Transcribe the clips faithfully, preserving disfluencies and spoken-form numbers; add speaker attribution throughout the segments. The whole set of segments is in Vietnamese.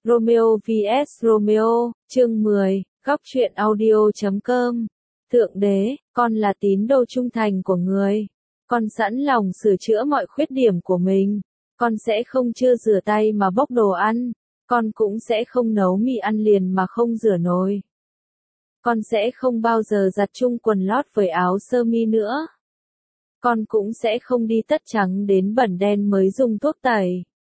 Speaker 1: Romeo vs Romeo, chương mười, góc truyện audio chấm com. Thượng đế, con là tín đồ trung thành của người. Con sẵn lòng sửa chữa mọi khuyết điểm của mình. Con sẽ không chưa rửa tay mà bốc đồ ăn. Con cũng sẽ không nấu mì ăn liền mà không rửa nồi. Con sẽ không bao giờ giặt chung quần lót với áo sơ mi nữa. Con cũng sẽ không đi tất trắng đến bẩn đen mới dùng thuốc tẩy.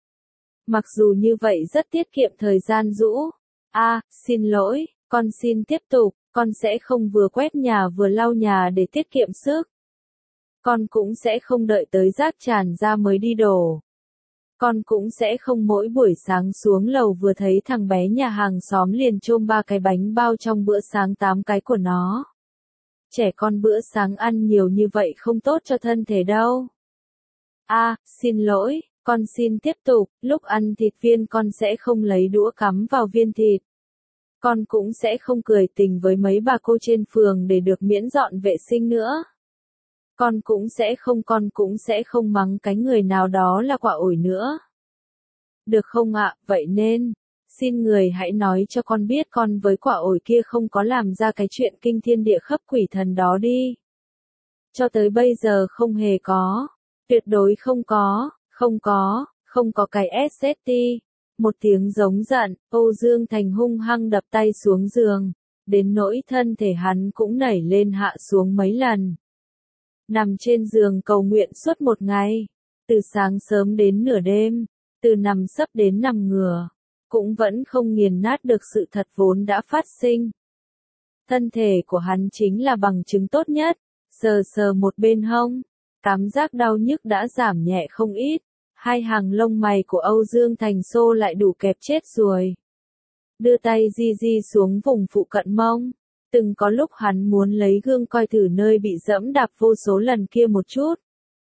Speaker 1: Mặc dù như vậy rất tiết kiệm thời gian rũ. À, xin lỗi, con xin tiếp tục, con sẽ không vừa quét nhà vừa lau nhà để tiết kiệm sức. Con cũng sẽ không đợi tới rác tràn ra mới đi đổ. Con cũng sẽ không mỗi buổi sáng xuống lầu vừa thấy thằng bé nhà hàng xóm liền chôm ba cái bánh bao trong bữa sáng tám cái của nó. Trẻ con bữa sáng ăn nhiều như vậy không tốt cho thân thể đâu. À, xin lỗi, con xin tiếp tục, lúc ăn thịt viên con sẽ không lấy đũa cắm vào viên thịt. Con cũng sẽ không cười tình với mấy bà cô trên phường để được miễn dọn vệ sinh nữa. Con cũng sẽ không con cũng sẽ không mắng cái người nào đó là quả ổi nữa. Được không ạ, vậy nên, xin người hãy nói cho con biết con với quả ổi kia không có làm ra cái chuyện kinh thiên địa khấp quỷ thần đó đi. Cho tới bây giờ không hề có, tuyệt đối không có, không có, không có cái ét ét tê. Một tiếng giống giận, Âu Dương Thành hung hăng đập tay xuống giường, đến nỗi thân thể hắn cũng nảy lên hạ xuống mấy lần. Nằm trên giường cầu nguyện suốt một ngày, từ sáng sớm đến nửa đêm, từ nằm sấp đến nằm ngửa, cũng vẫn không nghiền nát được sự thật vốn đã phát sinh. Thân thể của hắn chính là bằng chứng tốt nhất, sờ sờ một bên hông, cảm giác đau nhức đã giảm nhẹ không ít, hai hàng lông mày của Âu Dương Thành xô lại đủ kẹp chết rồi. Đưa tay di di xuống vùng phụ cận mông. Từng có lúc hắn muốn lấy gương coi thử nơi bị dẫm đạp vô số lần kia một chút.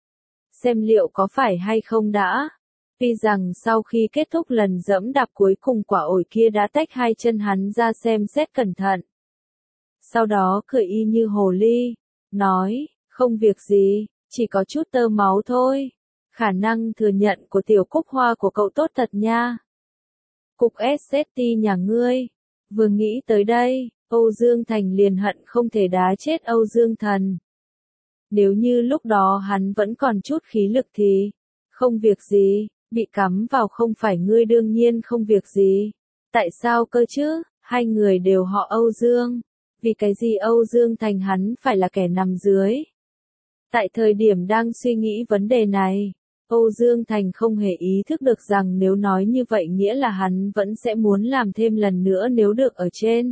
Speaker 1: Xem liệu có phải hay không đã. Tuy rằng sau khi kết thúc lần dẫm đạp cuối cùng quả ổi kia đã tách hai chân hắn ra xem xét cẩn thận. Sau đó cười y như hồ ly, nói, không việc gì, chỉ có chút tơ máu thôi. Khả năng thừa nhận của tiểu Cúc Hoa của cậu tốt thật nha. Cục ét ét tê nhà ngươi. Vừa nghĩ tới đây, Âu Dương Thành liền hận không thể đá chết Âu Dương Thần. Nếu như lúc đó hắn vẫn còn chút khí lực thì, không việc gì, bị cắm vào không phải ngươi đương nhiên không việc gì. Tại sao cơ chứ, hai người đều họ Âu Dương, vì cái gì Âu Dương Thành hắn phải là kẻ nằm dưới. Tại thời điểm đang suy nghĩ vấn đề này, Âu Dương Thành không hề ý thức được rằng nếu nói như vậy nghĩa là hắn vẫn sẽ muốn làm thêm lần nữa nếu được ở trên.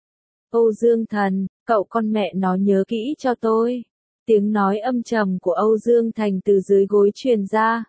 Speaker 1: Âu Dương Thần, cậu con mẹ nó nhớ kỹ cho tôi. Tiếng nói âm trầm của Âu Dương Thành từ dưới gối truyền ra.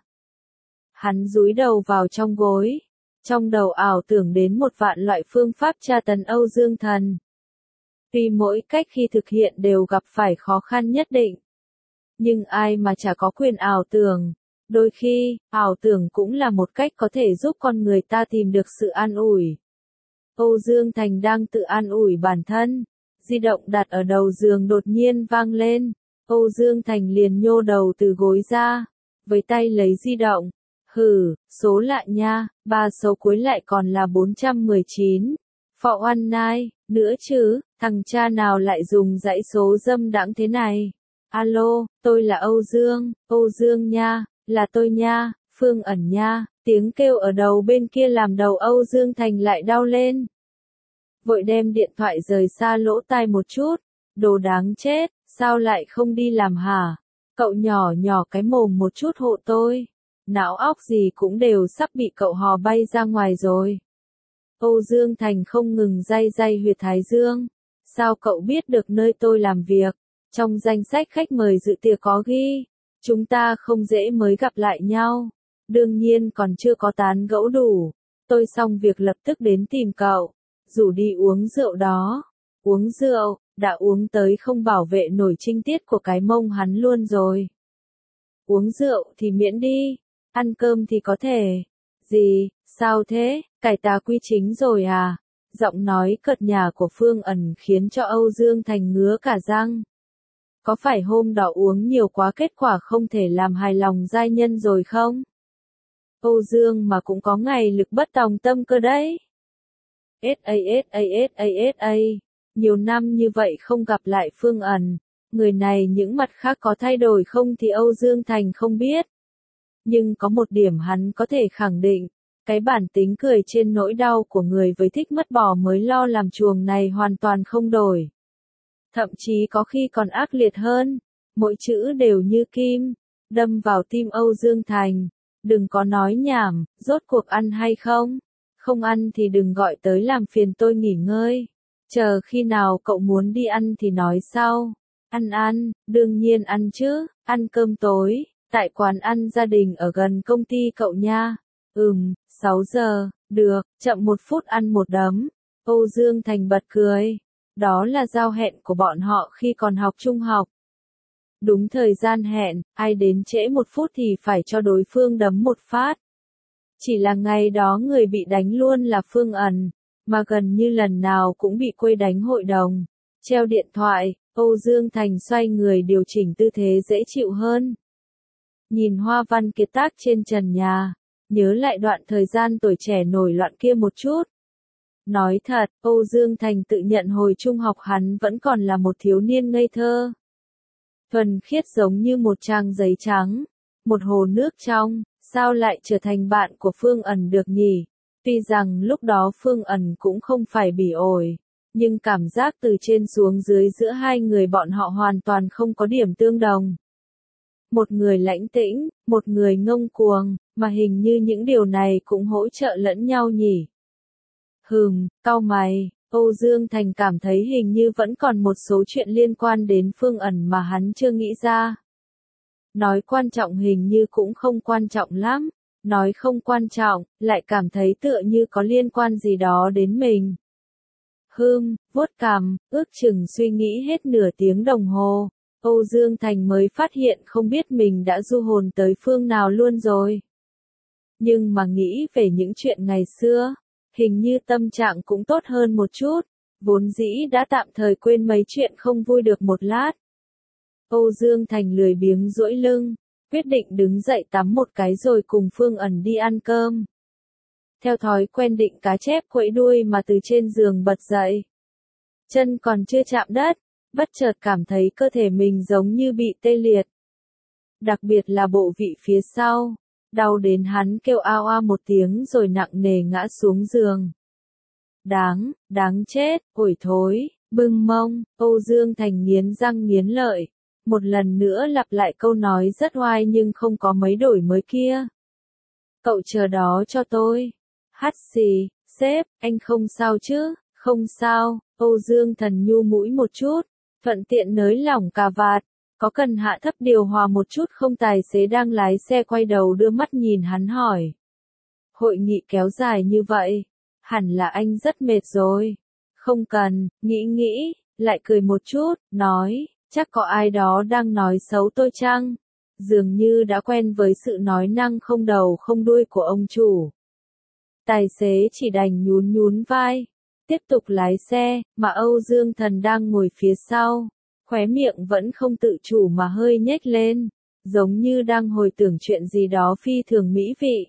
Speaker 1: Hắn dúi đầu vào trong gối. Trong đầu ảo tưởng đến một vạn loại phương pháp tra tấn Âu Dương Thần. Tuy mỗi cách khi thực hiện đều gặp phải khó khăn nhất định. Nhưng ai mà chả có quyền ảo tưởng. Đôi khi, ảo tưởng cũng là một cách có thể giúp con người ta tìm được sự an ủi. Âu Dương Thành đang tự an ủi bản thân. Di động đặt ở đầu giường đột nhiên vang lên. Âu Dương Thành liền nhô đầu từ gối ra. Với tay lấy di động. Hừ, số lạ nha, ba số cuối lại còn là bốn trăm mười chín. Phọ Oan Nai, nữa chứ, thằng cha nào lại dùng dãy số dâm đãng thế này. Alo, tôi là Âu Dương, Âu Dương nha, là tôi nha, Phương Ẩn nha. Tiếng kêu ở đầu bên kia làm đầu Âu Dương Thành lại đau lên. Vội đem điện thoại rời xa lỗ tai một chút. Đồ đáng chết, sao lại không đi làm hả? Cậu nhỏ nhỏ cái mồm một chút hộ tôi. Não óc gì cũng đều sắp bị cậu hò bay ra ngoài rồi. Âu Dương Thành không ngừng day day huyệt thái dương. Sao cậu biết được nơi tôi làm việc? Trong danh sách khách mời dự tiệc có ghi. Chúng ta không dễ mới gặp lại nhau. Đương nhiên còn chưa có tán gẫu đủ. Tôi xong việc lập tức đến tìm cậu. Rủ đi uống rượu đó. Uống rượu, đã uống tới không bảo vệ nổi trinh tiết của cái mông hắn luôn rồi. Uống rượu thì miễn đi. Ăn cơm thì có thể. Gì, sao thế, cải tà quy chính rồi à? Giọng nói cợt nhả của Phương Ẩn khiến cho Âu Dương Thành ngứa cả răng. Có phải hôm đó uống nhiều quá kết quả không thể làm hài lòng giai nhân rồi không? Âu Dương mà cũng có ngày lực bất tòng tâm cơ đấy. ét a ét a ét a ét a, nhiều năm như vậy không gặp lại Phương Ẩn, người này những mặt khác có thay đổi không thì Âu Dương Thành không biết. Nhưng có một điểm hắn có thể khẳng định, cái bản tính cười trên nỗi đau của người với thích mất bỏ mới lo làm chuồng này hoàn toàn không đổi. Thậm chí có khi còn ác liệt hơn, mỗi chữ đều như kim, đâm vào tim Âu Dương Thành. Đừng có nói nhảm, rốt cuộc ăn hay không? Không ăn thì đừng gọi tới làm phiền tôi nghỉ ngơi. Chờ khi nào cậu muốn đi ăn thì nói sau. Ăn ăn, đương nhiên ăn chứ, ăn cơm tối, tại quán ăn gia đình ở gần công ty cậu nha. Ừm, sáu giờ, được, chậm một phút ăn một đấm. Âu Dương Thành bật cười. Đó là giao hẹn của bọn họ khi còn học trung học. Đúng thời gian hẹn, ai đến trễ một phút thì phải cho đối phương đấm một phát. Chỉ là ngày đó người bị đánh luôn là Phương Ẩn, mà gần như lần nào cũng bị quây đánh hội đồng. Treo điện thoại, Âu Dương Thành xoay người điều chỉnh tư thế dễ chịu hơn. Nhìn hoa văn kiệt tác trên trần nhà, nhớ lại đoạn thời gian tuổi trẻ nổi loạn kia một chút. Nói thật, Âu Dương Thành tự nhận hồi trung học hắn vẫn còn là một thiếu niên ngây thơ. Thuần khiết giống như một trang giấy trắng, một hồ nước trong, sao lại trở thành bạn của Phương Ẩn được nhỉ? Tuy rằng lúc đó Phương Ẩn cũng không phải bỉ ổi, nhưng cảm giác từ trên xuống dưới giữa hai người bọn họ hoàn toàn không có điểm tương đồng. Một người lãnh tĩnh, một người ngông cuồng, mà hình như những điều này cũng hỗ trợ lẫn nhau nhỉ. Hừm, cau mày, Âu Dương Thành cảm thấy hình như vẫn còn một số chuyện liên quan đến Phương Ẩn mà hắn chưa nghĩ ra. Nói quan trọng hình như cũng không quan trọng lắm, nói không quan trọng, lại cảm thấy tựa như có liên quan gì đó đến mình. Hừm, vuốt cằm, ước chừng suy nghĩ hết nửa tiếng đồng hồ, Âu Dương Thành mới phát hiện không biết mình đã du hồn tới phương nào luôn rồi. Nhưng mà nghĩ về những chuyện ngày xưa, hình như tâm trạng cũng tốt hơn một chút, vốn dĩ đã tạm thời quên mấy chuyện không vui được một lát. Âu Dương Thành lười biếng duỗi lưng, quyết định đứng dậy tắm một cái rồi cùng Phương Ẩn đi ăn cơm. Theo thói quen định cá chép quẫy đuôi mà từ trên giường bật dậy. Chân còn chưa chạm đất, bất chợt cảm thấy cơ thể mình giống như bị tê liệt. Đặc biệt là bộ vị phía sau, đau đến hắn kêu ao ao một tiếng rồi nặng nề ngã xuống giường. Đáng, đáng chết, ủi thối, bưng mông, Âu Dương Thành nghiến răng nghiến lợi. Một lần nữa lặp lại câu nói rất oai nhưng không có mấy đổi mới kia. Cậu chờ đó cho tôi. Hắt xì, sếp, anh không sao chứ, không sao, Âu Dương Thần nhu mũi một chút, thuận tiện nới lỏng cà vạt, có cần hạ thấp điều hòa một chút không? Tài xế đang lái xe quay đầu đưa mắt nhìn hắn hỏi. Hội nghị kéo dài như vậy, hẳn là anh rất mệt rồi. Không cần, nghĩ nghĩ, lại cười một chút, nói. Chắc có ai đó đang nói xấu tôi chăng? Dường như đã quen với sự nói năng không đầu không đuôi của ông chủ. Tài xế chỉ đành nhún nhún vai, tiếp tục lái xe, mà Âu Dương Thần đang ngồi phía sau, khóe miệng vẫn không tự chủ mà hơi nhếch lên, giống như đang hồi tưởng chuyện gì đó phi thường mỹ vị.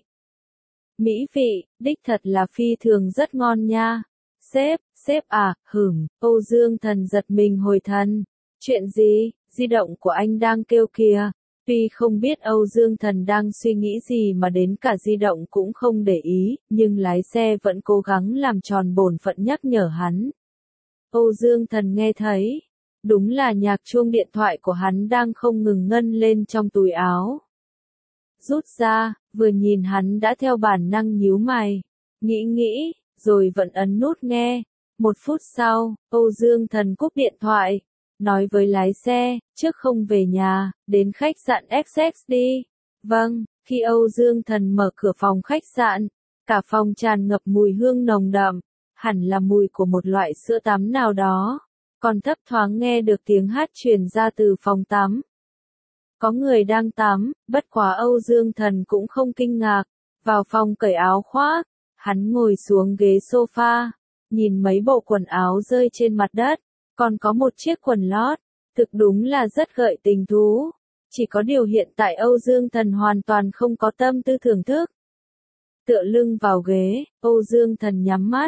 Speaker 1: Mỹ vị, đích thật là phi thường rất ngon nha. Sếp, sếp à, hửm, Âu Dương Thần giật mình hồi thần. Chuyện gì, di động của anh đang kêu kìa. Tuy không biết Âu Dương Thần đang suy nghĩ gì mà đến cả di động cũng không để ý, nhưng lái xe vẫn cố gắng làm tròn bổn phận nhắc nhở hắn. Âu Dương Thần nghe thấy, đúng là nhạc chuông điện thoại của hắn đang không ngừng ngân lên trong túi áo. Rút ra, vừa nhìn hắn đã theo bản năng nhíu mày, nghĩ nghĩ, rồi vẫn ấn nút nghe. Một phút sau, Âu Dương Thần cúp điện thoại. Nói với lái xe, trước không về nhà, đến khách sạn ích ích đi. Vâng, khi Âu Dương Thần mở cửa phòng khách sạn, cả phòng tràn ngập mùi hương nồng đậm, hẳn là mùi của một loại sữa tắm nào đó, còn thấp thoáng nghe được tiếng hát truyền ra từ phòng tắm. Có người đang tắm, bất quá Âu Dương Thần cũng không kinh ngạc, vào phòng cởi áo khoác, hắn ngồi xuống ghế sofa, nhìn mấy bộ quần áo rơi trên mặt đất. Còn có một chiếc quần lót, thực đúng là rất gợi tình thú. Chỉ có điều hiện tại Âu Dương Thần hoàn toàn không có tâm tư thưởng thức. Tựa lưng vào ghế, Âu Dương Thần nhắm mắt,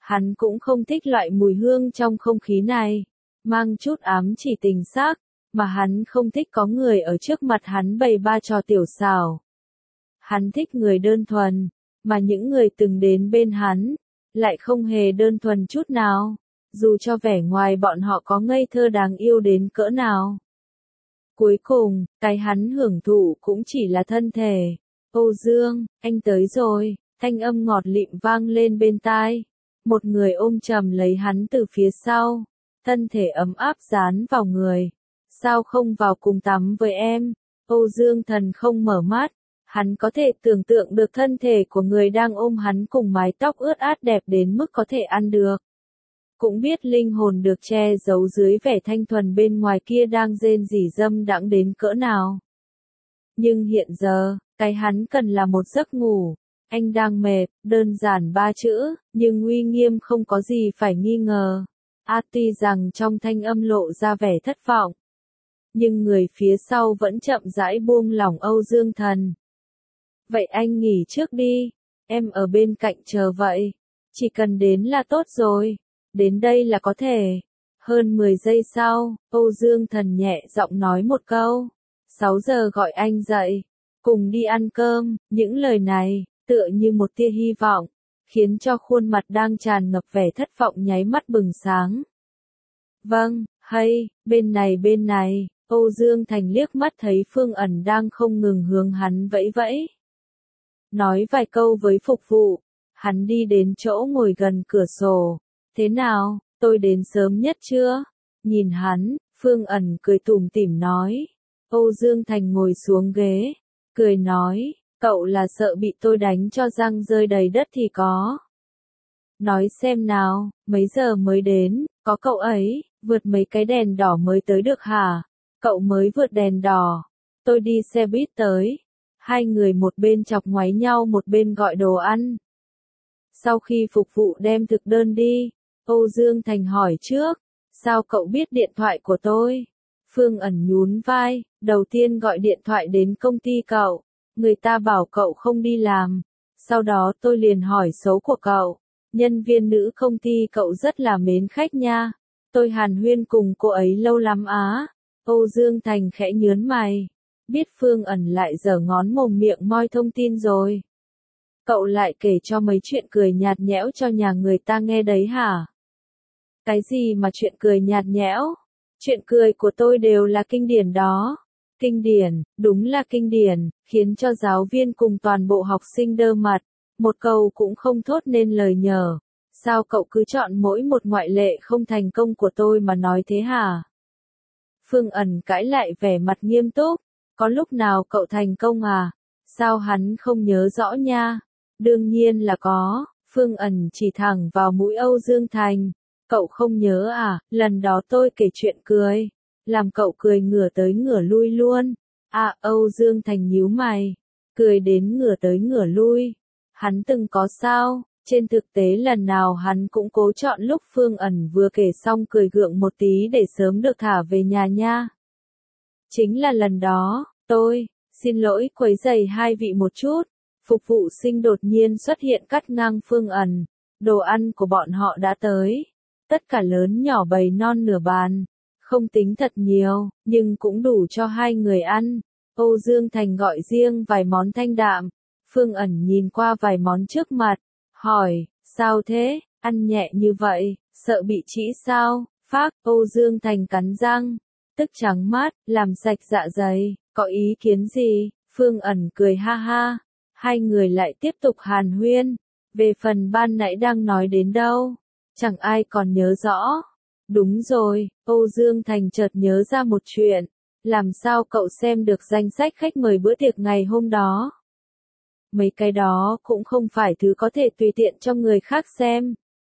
Speaker 1: Hắn cũng không thích loại mùi hương trong không khí này, mang chút ám chỉ tình xác, mà hắn không thích có người ở trước mặt hắn bày ba trò tiểu xảo. Hắn thích người đơn thuần, mà những người từng đến bên hắn, lại không hề đơn thuần chút nào, dù cho vẻ ngoài bọn họ có ngây thơ đáng yêu đến cỡ nào. Cuối cùng, cái hắn hưởng thụ cũng chỉ là thân thể. Âu Dương, anh tới rồi, thanh âm ngọt lịm vang lên bên tai. Một người ôm chầm lấy hắn từ phía sau, thân thể ấm áp dán vào người. Sao không vào cùng tắm với em? Âu Dương Thần không mở mắt, hắn có thể tưởng tượng được thân thể của người đang ôm hắn cùng mái tóc ướt át đẹp đến mức có thể ăn được. Cũng biết linh hồn được che giấu dưới vẻ thanh thuần bên ngoài kia đang rên rỉ dâm đãng đến cỡ nào. Nhưng hiện giờ, cái hắn cần là một giấc ngủ. Anh đang mệt, đơn giản ba chữ, nhưng uy nghiêm không có gì phải nghi ngờ. A tuy rằng trong thanh âm lộ ra vẻ thất vọng, nhưng người phía sau vẫn chậm rãi buông lỏng Âu Dương Thần. Vậy anh nghỉ trước đi, em ở bên cạnh chờ vậy. Chỉ cần đến là tốt rồi. Đến đây là có thể. Hơn mười giây sau, Âu Dương Thần nhẹ giọng nói một câu. sáu giờ gọi anh dậy. Cùng đi ăn cơm. Những lời này, tựa như một tia hy vọng, khiến cho khuôn mặt đang tràn ngập vẻ thất vọng nháy mắt bừng sáng. Vâng, hay, bên này bên này. Âu Dương Thành liếc mắt thấy Phương Ẩn đang không ngừng hướng hắn vẫy vẫy. Nói vài câu với phục vụ, hắn đi đến chỗ ngồi gần cửa sổ. Thế nào, tôi đến sớm nhất chưa? Nhìn hắn, Phương Ẩn cười tủm tỉm nói. Âu Dương Thành ngồi xuống ghế, cười nói, cậu là sợ bị tôi đánh cho răng rơi đầy đất thì có. Nói xem nào, mấy giờ mới đến, có cậu ấy, vượt mấy cái đèn đỏ mới tới được hả? Cậu mới vượt đèn đỏ, tôi đi xe buýt tới. Hai người một bên chọc ngoáy nhau một bên gọi đồ ăn. Sau khi phục vụ đem thực đơn đi, Âu Dương Thành hỏi trước, sao cậu biết điện thoại của tôi? Phương Ẩn nhún vai, đầu tiên gọi điện thoại đến công ty cậu, người ta bảo cậu không đi làm, sau đó tôi liền hỏi số của cậu, nhân viên nữ công ty cậu rất là mến khách nha, tôi hàn huyên cùng cô ấy lâu lắm á. Âu Dương Thành khẽ nhớn mày, biết Phương Ẩn lại giở ngón mồm miệng moi thông tin rồi. Cậu lại kể cho mấy chuyện cười nhạt nhẽo cho nhà người ta nghe đấy hả? Cái gì mà chuyện cười nhạt nhẽo? Chuyện cười của tôi đều là kinh điển đó. Kinh điển, đúng là kinh điển, khiến cho giáo viên cùng toàn bộ học sinh đơ mặt. Một câu cũng không thốt nên lời nhờ. Sao cậu cứ chọn mỗi một ngoại lệ không thành công của tôi mà nói thế hả? Phương Ẩn cãi lại vẻ mặt nghiêm túc. Có lúc nào cậu thành công à? Sao hắn không nhớ rõ nha? Đương nhiên là có. Phương Ẩn chỉ thẳng vào mũi Âu Dương Thành. Cậu không nhớ à, lần đó tôi kể chuyện cười. Làm cậu cười ngửa tới ngửa lui luôn. À, Âu Dương Thành nhíu mày. Cười đến ngửa tới ngửa lui. Hắn từng có sao? Trên thực tế lần nào hắn cũng cố chọn lúc Phương Ẩn vừa kể xong cười gượng một tí để sớm được thả về nhà nha. Chính là lần đó, tôi, xin lỗi quấy rầy hai vị một chút. Phục vụ sinh đột nhiên xuất hiện cắt ngang Phương Ẩn. Đồ ăn của bọn họ đã tới. Tất cả lớn nhỏ bầy non nửa bàn. Không tính thật nhiều, nhưng cũng đủ cho hai người ăn. Âu Dương Thành gọi riêng vài món thanh đạm. Phương Ẩn nhìn qua vài món trước mặt. Hỏi, sao thế, ăn nhẹ như vậy, sợ bị trĩ sao? Phác, Âu Dương Thành cắn răng. Tức trắng mắt, làm sạch dạ dày. Có ý kiến gì? Phương Ẩn cười ha ha. Hai người lại tiếp tục hàn huyên. Về phần ban nãy đang nói đến đâu? Chẳng ai còn nhớ rõ. Đúng rồi, Âu Dương Thành chợt nhớ ra một chuyện. Làm sao cậu xem được danh sách khách mời bữa tiệc ngày hôm đó? Mấy cái đó cũng không phải thứ có thể tùy tiện cho người khác xem.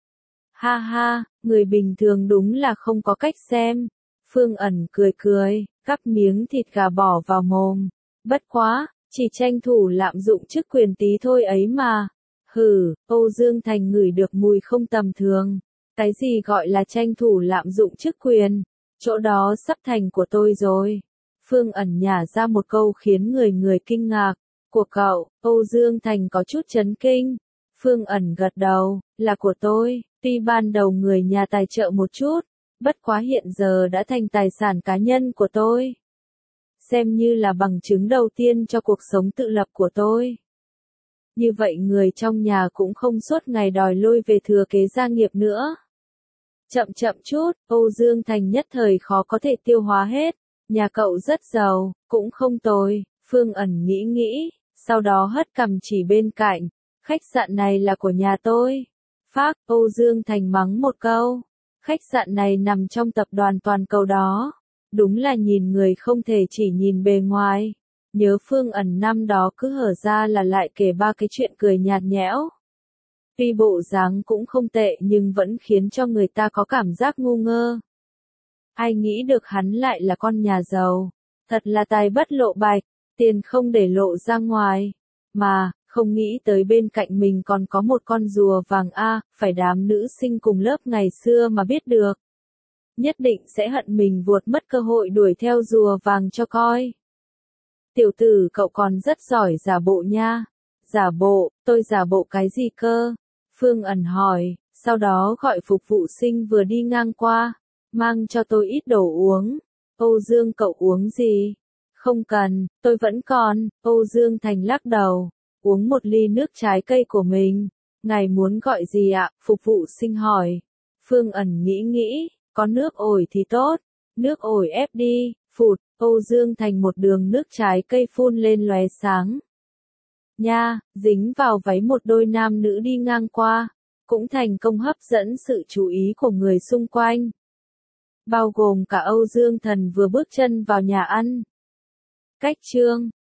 Speaker 1: Ha ha, người bình thường đúng là không có cách xem. Phương Ẩn cười cười, cắp miếng thịt gà bỏ vào mồm. Bất quá, chỉ tranh thủ lạm dụng chức quyền tí thôi ấy mà. Hừ, Âu Dương Thành ngửi được mùi không tầm thường. Cái gì gọi là tranh thủ lạm dụng chức quyền? Chỗ đó sắp thành của tôi rồi. Phương Ẩn nhả ra một câu khiến người người kinh ngạc. Của cậu, Âu Dương Thành có chút chấn kinh. Phương Ẩn gật đầu, là của tôi, tuy ban đầu người nhà tài trợ một chút, bất quá hiện giờ đã thành tài sản cá nhân của tôi. Xem như là bằng chứng đầu tiên cho cuộc sống tự lập của tôi. Như vậy người trong nhà cũng không suốt ngày đòi lôi về thừa kế gia nghiệp nữa. Chậm chậm chút, Âu Dương Thành nhất thời khó có thể tiêu hóa hết. Nhà cậu rất giàu, cũng không tồi, Phương Ẩn nghĩ nghĩ, sau đó hất cằm chỉ bên cạnh. Khách sạn này là của nhà tôi. Phác, Âu Dương Thành mắng một câu. Khách sạn này nằm trong tập đoàn toàn cầu đó. Đúng là nhìn người không thể chỉ nhìn bề ngoài. Nhớ Phương Ẩn năm đó cứ hở ra là lại kể ba cái chuyện cười nhạt nhẽo. Tuy bộ dáng cũng không tệ nhưng vẫn khiến cho người ta có cảm giác ngu ngơ. Ai nghĩ được hắn lại là con nhà giàu. Thật là tài bất lộ bạch, tiền không để lộ ra ngoài. Mà, không nghĩ tới bên cạnh mình còn có một con rùa vàng a, phải đám nữ sinh cùng lớp ngày xưa mà biết được. Nhất định sẽ hận mình vuột mất cơ hội đuổi theo rùa vàng cho coi. Tiểu tử cậu còn rất giỏi giả bộ nha. Giả bộ, tôi giả bộ cái gì cơ? Phương Ẩn hỏi, sau đó gọi phục vụ sinh vừa đi ngang qua, mang cho tôi ít đồ uống. Âu Dương cậu uống gì? Không cần, tôi vẫn còn. Âu Dương Thành lắc đầu, uống một ly nước trái cây của mình. Ngài muốn gọi gì ạ? Phục vụ sinh hỏi. Phương Ẩn nghĩ nghĩ, có nước ổi thì tốt. Nước ổi ép đi, phụt. Âu Dương Thành một đường nước trái cây phun lên lóe sáng. Nha, dính vào váy một đôi nam nữ đi ngang qua, cũng thành công hấp dẫn sự chú ý của người xung quanh. Bao gồm cả Âu Dương Thần vừa bước chân vào nhà ăn. Cách chương